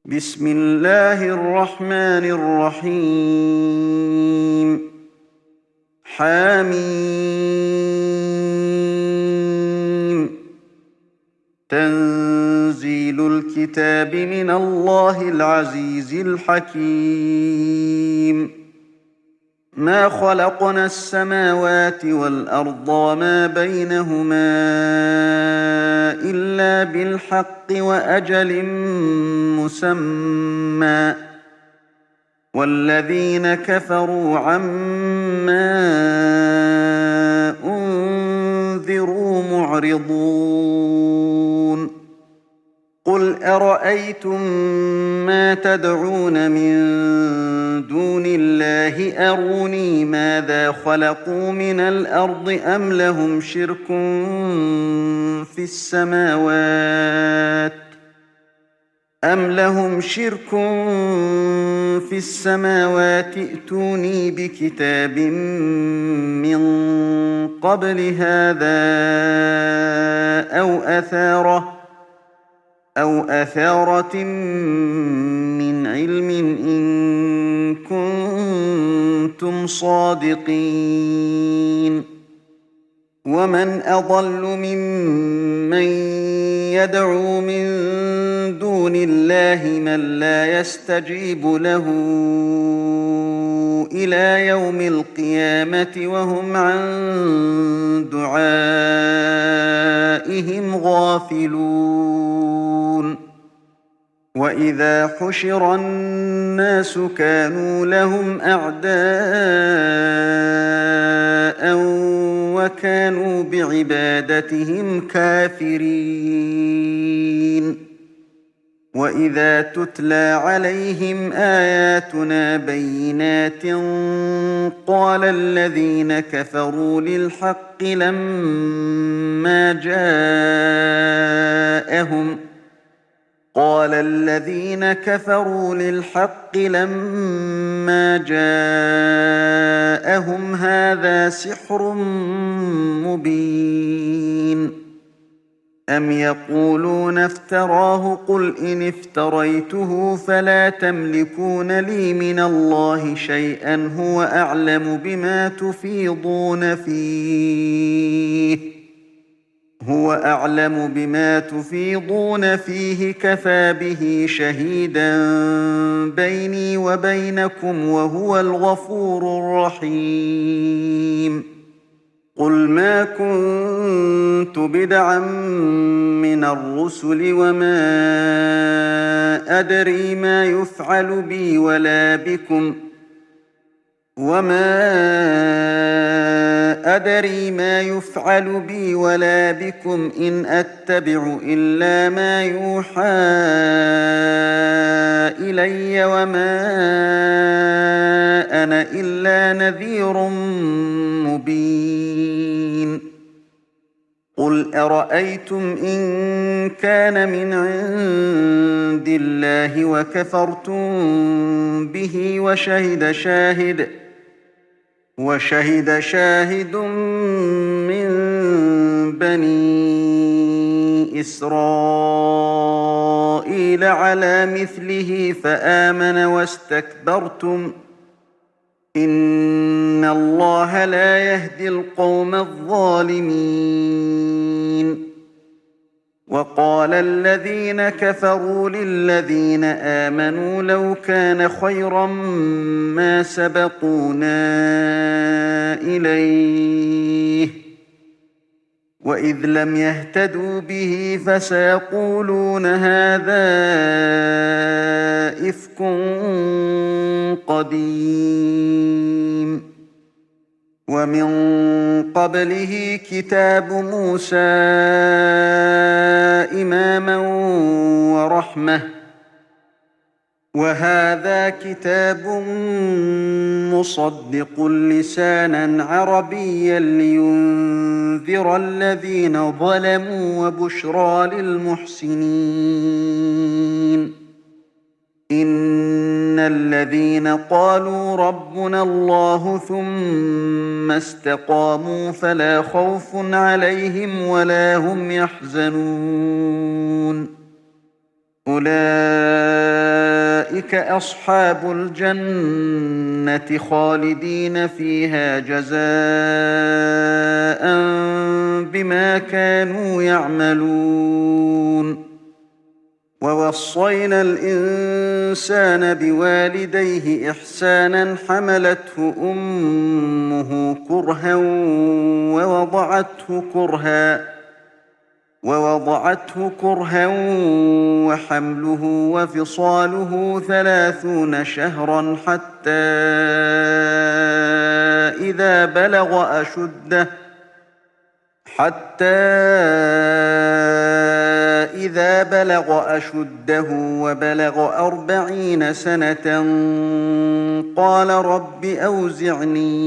بسم الله الرحمن الرحيم حم تنزيل الكتاب من الله العزيز الحكيم ما خلقنا السماوات والأرض وما بينهما إلا بالحق وأجل مسمى والذين كفروا عما أنذروا معرضون قل أرأيتم ما تدعون من دون الله أروني ماذا خلقوا من الأرض أم لهم شرك في السماوات ائتوني بكتاب من قبل هذا أو أثارة من علم إن كنتم صادقين ومن أضل ممن يدعو من دون الله من لا يستجيب له إلى يوم القيامة وهم عن دعائهم غافلون وإذا حشر الناس كانوا لهم أعداء وكانوا بعبادتهم كافرين وإذا تتلى عليهم آياتنا بينات قال الذين كفروا للحق لما جاءهم هذا سحر مبين أم يقولون افتراه قل إن افتريته فلا تملكون لي من الله شيئا هو أعلم بما تفيضون فيه كفى به شهيدا بيني وبينكم وهو الغفور الرحيم قل ما كنت بدعا من الرسل وما أدري ما يفعل بي ولا بكم إن أتبع إلا ما يوحى إلي وما أنا إلا نذير مبين قل أرأيتم إن كان من عند الله وكفرتم به وشهد شاهد من بني إسرائيل على مثله فآمن واستكبرتم إن الله لا يهدي القوم الظالمين وقال الذين كفروا للذين آمنوا لو كان خيرا ما سبقونا إليه وإذ لم يهتدوا به فسيقولون هذا إفك قديم ومن قبله كتاب موسى إماما ورحمة وهذا كتاب مصدق لسانا عربيا لينذر الذين ظلموا وبشرى للمحسنين إن الذين قالوا ربنا الله ثم استقاموا فلا خوف عليهم ولا هم يحزنون أولئك أولئك أصحاب الجنة خالدين فيها جزاء بما كانوا يعملون ووصينا الإنسان بوالديه إحسانا حملته أمه كرها ووضعته كرها وحمله وفصاله 30 شهرا حتى إذا بلغ أشده وبلغ 40 سنة قال رب أوزعني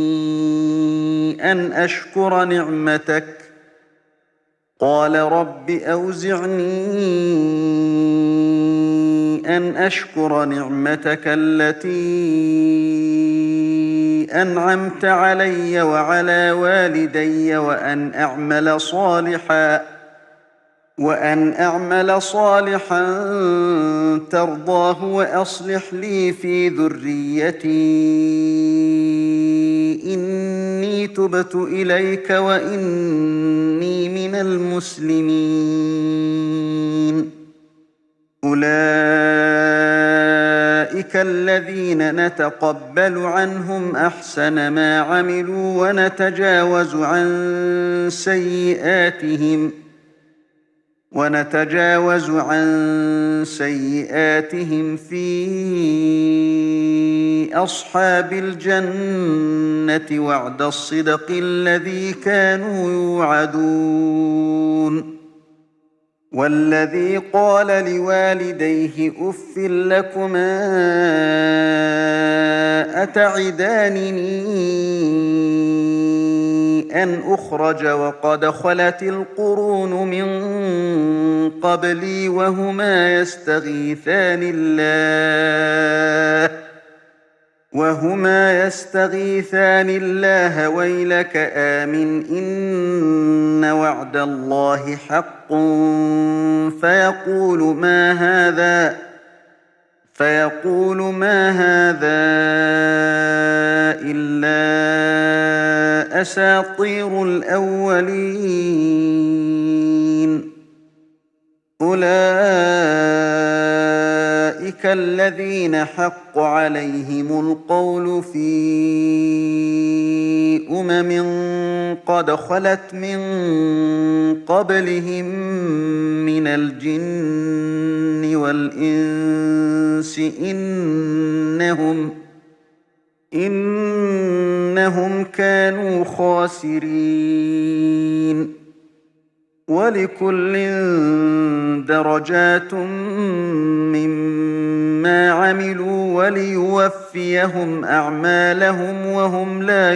أن أشكر نعمتك التي أنعمت علي وعلى والدي وأن أعمل صالحا ترضاه وأصلح لي في ذريتي إني تبت إليك وإني من المسلمين أولئك الذين نتقبل عنهم أحسن ما عملوا ونتجاوز عن سيئاتهم في أصحاب الجنة وعد الصدق الذي كانوا يوعدون والذي قال لوالديه أف لكما أتعدانني أن أخرج وقد خلت القرون من قبلي وهما يستغيثان الله ويلك آمن إن وعد الله حق فيقول ما هذا إلا أساطير الأولين أولئك الذين حق عليهم القول في قد خلت من قبلهم من الجن والإنس إنهم كانوا خاسرين ولكل درجات مما عملوا وليوفيهم أعمالهم وهم لا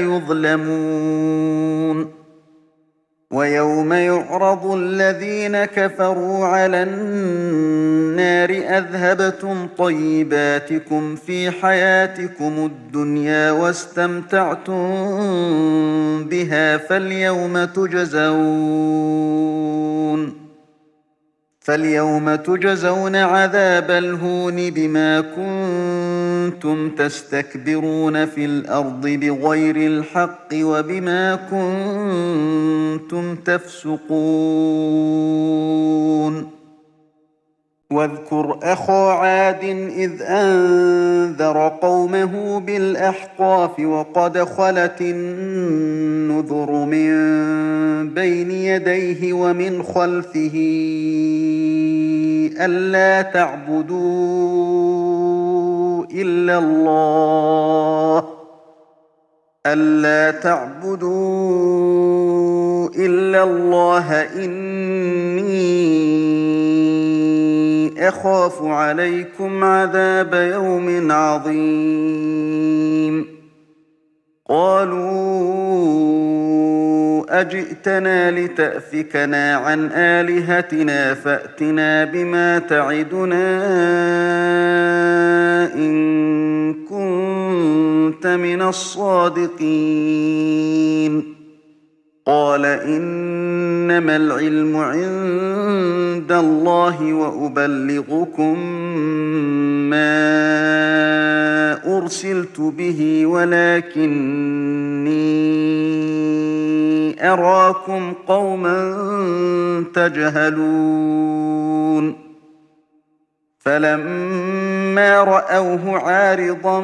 يظلمون ويوم يعرض الذين كفروا على النار أذهبتم طيباتكم في حياتكم الدنيا واستمتعتم بها فاليوم تجزون عذاب الهون بما كنتم تستكبرون في الأرض بغير الحق وبما كنتم تفسقون واذكر أخا عاد إذ أنذر قومه بالأحقاف وقد خلت النذر من بين يديه ومن خلفه ألا تعبدوا إلا الله إني أخاف عليكم عذاب يوم عظيم قالوا أجئتنا لتأفكنا عن آلهتنا فأتنا بما تعدنا إن كنت من الصادقين قال إنما العلم عند الله وأبلغكم ما أرسلت به ولكني أراكم قوما تجهلون فلما رأوه عارضا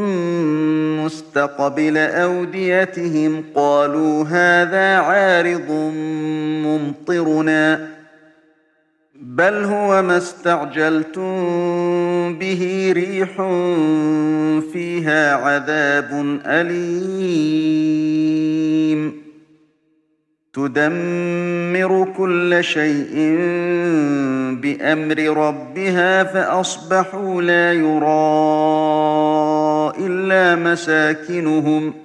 مستقبل أوديتهم قالوا هذا عارض ممطرنا بل هو ما استعجلتم به ريح فيها عذاب أليم تدمر كل شيء بأمر ربها فأصبحوا لا يرى إلا مساكنهم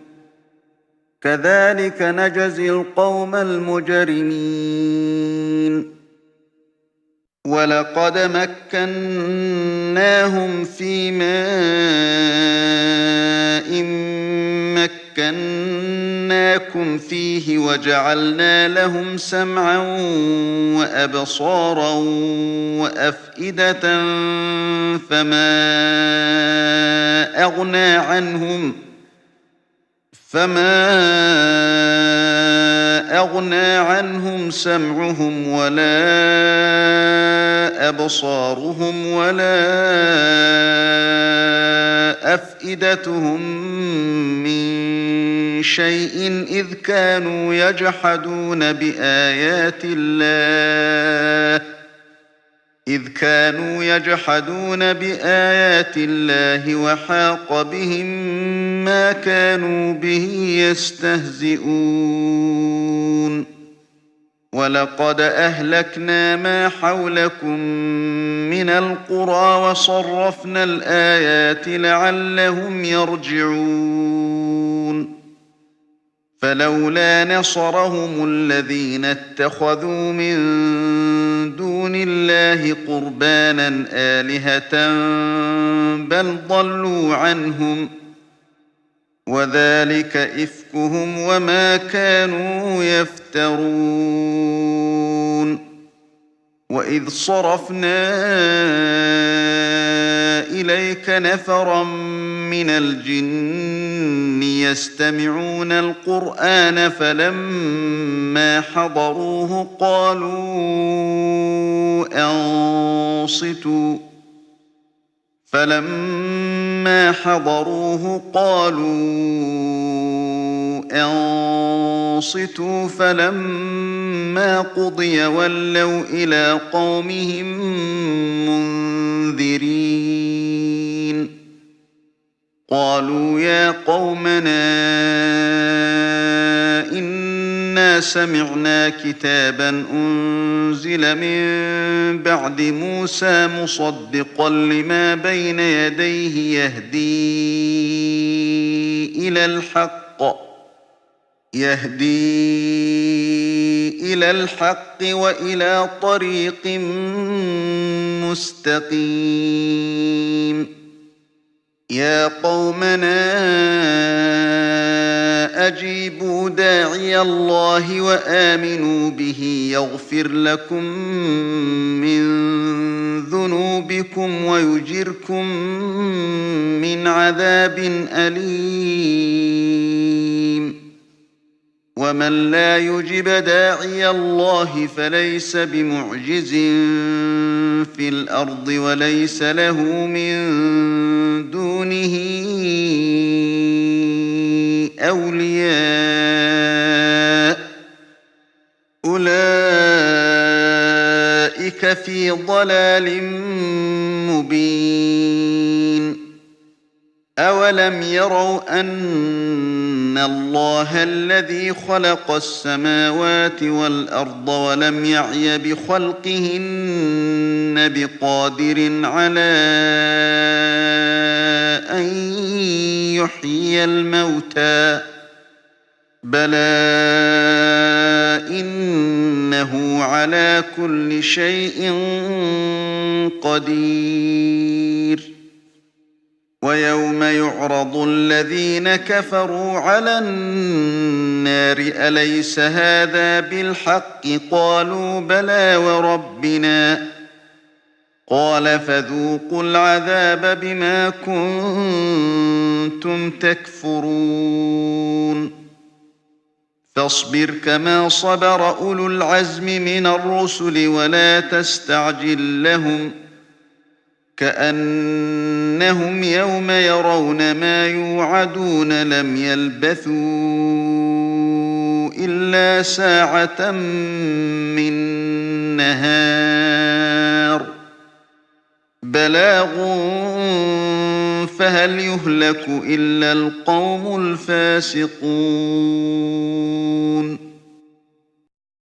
كذلك نجزي القوم المجرمين ولقد مكناهم في ماء مكناكم فيه وجعلنا لهم سمعا وأبصارا وأفئدة فما أغنى عنهم سمعهم ولا أبصارهم ولا أفئدتهم من شيء إذ كانوا يجحدون بآيات الله وحاق بهم ما كانوا به يستهزئون ولقد أهلكنا ما حولكم من القرى وصرفنا الآيات لعلهم يرجعون فلولا نصرهم الذين اتخذوا من دون الله قربانا آلهة بل ضلوا عنهم وذلك إفكهم وما كانوا يفترون وإذ صرفنا إليك نفرا من الجن يستمعون القرآن فلما حضروه قالوا أنصتوا فلما قضي ولوا إلى قومهم منذرين قالوا يا قومنا إنا سمعنا كتابا أنزل من بعد موسى مصدقا لما بين يديه يهدي إلى الحق وإلى طريق مستقيم يا قومنا أجيبوا داعي الله وآمنوا به يغفر لكم من ذنوبكم ويجركم من عذاب أليم ومن لا يجب داعي الله فليس بمعجز في الأرض وليس له من دونه أولياء أولئك في ضلال مبين أولم يروا أن الله الذي خلق السماوات والأرض ولم يعي بخلقهن بقادر على أن يحيي الموتى بلى إنه على كل شيء قدير ويوم يعرض الذين كفروا على النار أليس هذا بالحق قالوا بلى وربنا قال فذوقوا العذاب بما كنتم تكفرون فاصبر كما صبر أولو العزم من الرسل ولا تستعجل لهم كأنهم يوم يرون ما يوعدون لم يلبثوا إلا ساعة من نهار بلاغ فهل يهلك إلا القوم الفاسقون